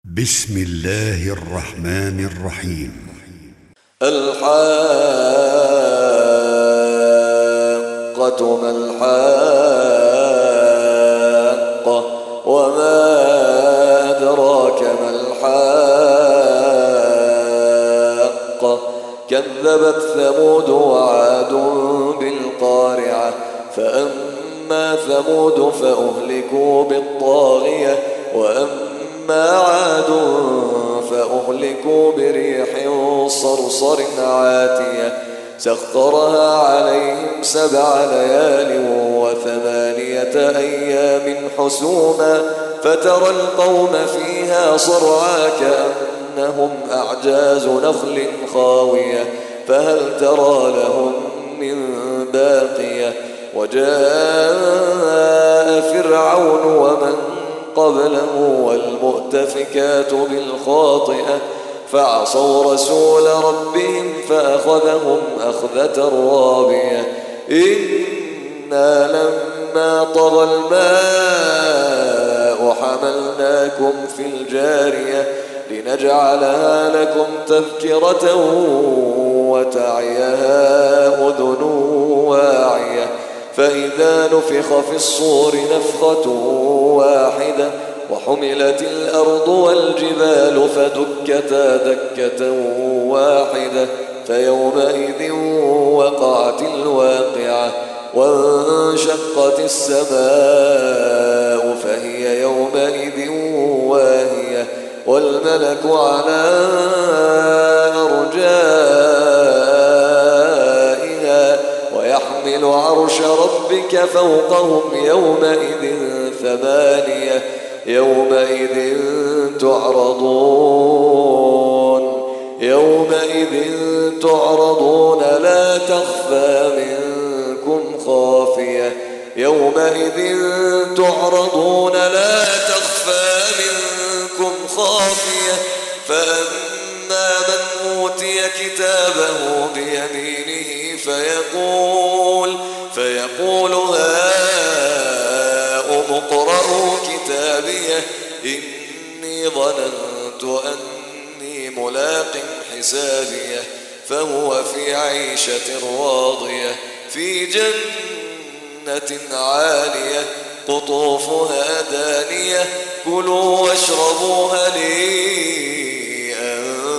بسم الله الرحمن الرحيم. الحاقة ما الحاقة وما أدراك ما الحاقة كذبت ثمود وعاد بالقارعة فأما ثمود فأهلكوا بالطاغية وأما عاد فأهلكوا بريح صرصر عاتية سخرها عليهم 7 ليال و8 أيام حسوما فترى القوم فيها صرعى كأنهم أعجاز نخل خاوية فهل ترى لهم من باقية وجاء فرعون ومن قبله والمؤتفكات بالخاطئة فعصوا رسول ربهم فأخذهم أخذة رابية إنا لما طغى الماء حملناكم في الجارية لنجعلها لكم تذكرة وتعيها أذن واعية فإذا نفخ في الصور نفخة واحدة وحملت الأرض والجبال فدكتا دكة واحدة فيومئذ وقعت الواقعة وانشقت السماء فهي يومئذ واهية والملك على أرجائها ويحمل عرش ربك فوقهم يومئذ 8 يومئذ تعرضون لا تخفى منكم خافية يومئذ تعرضون لا تخفى منكم خافية فأما من أوتي كتابه بيمينه فيقول هاؤم اقرءوا كتابيه إني ظننت أني ملاق حسابيه فهو في عيشة راضية في جنة عالية قطوفها دانية كلوا واشربوا هنيئا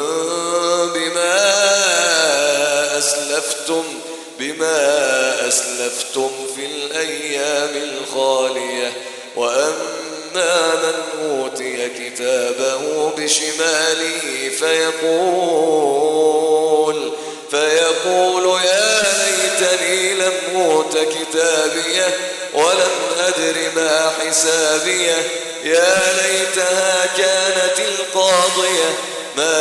بما أسلفتم في الأيام الخالية وأما من أوتي كتابه بشماله فيقول يا ليتني لم أوت كتابيه ولم أدر ما حسابيه يا ليتها كانت القاضية ما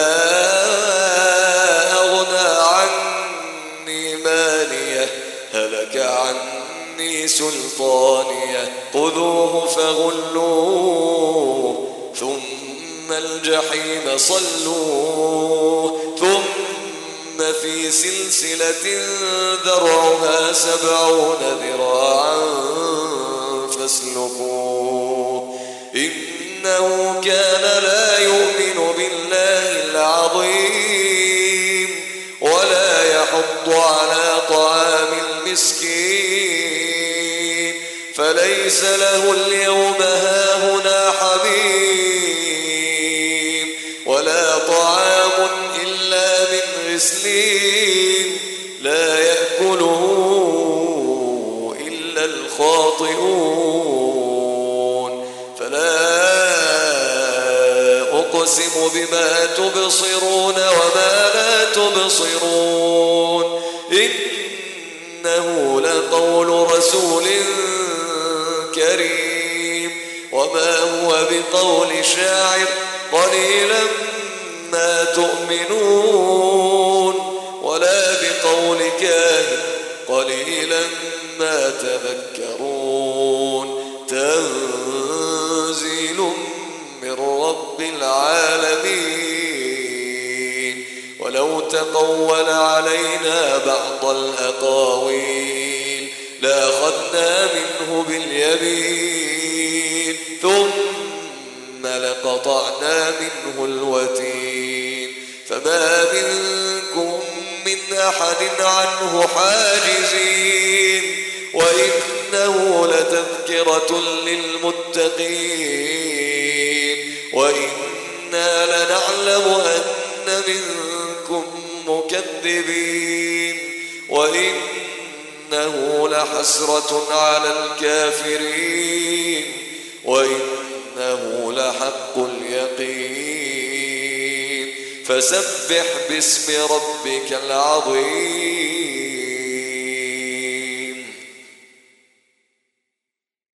أغنى عني ماليه هلك عني سلطانيه خذوه فغلوه ثم الجحيم صلوه ثم في سلسلة ذرعها 70 ذراعا فاسلكوه إنه كان لا يؤمن بالله العظيم ولا يحض على طعام المسكين فليس له اليوم هاهنا حميم ولا طعام إلا من غسلين لا يأكله إلا الخاطئون فلا أقسم بما تبصرون وما لا تبصرون إنه لقول رسول كريم وما هو بقول شاعر قليلا ما تؤمنون ولا بقول كاهن قليلا ما تذكرون تنزيل من رب العالمين ولو تقول علينا بعض الأقاويل لأخذنا منه باليمين ثم لقطعنا منه الوتين فما منكم من أحد عنه حاجزين وإنه لتذكرة للمتقين وإنا لنعلم أن منكم مكذبين وإنه لحسرة على الكافرين وإنه لحق اليقين فسبح باسم ربك العظيم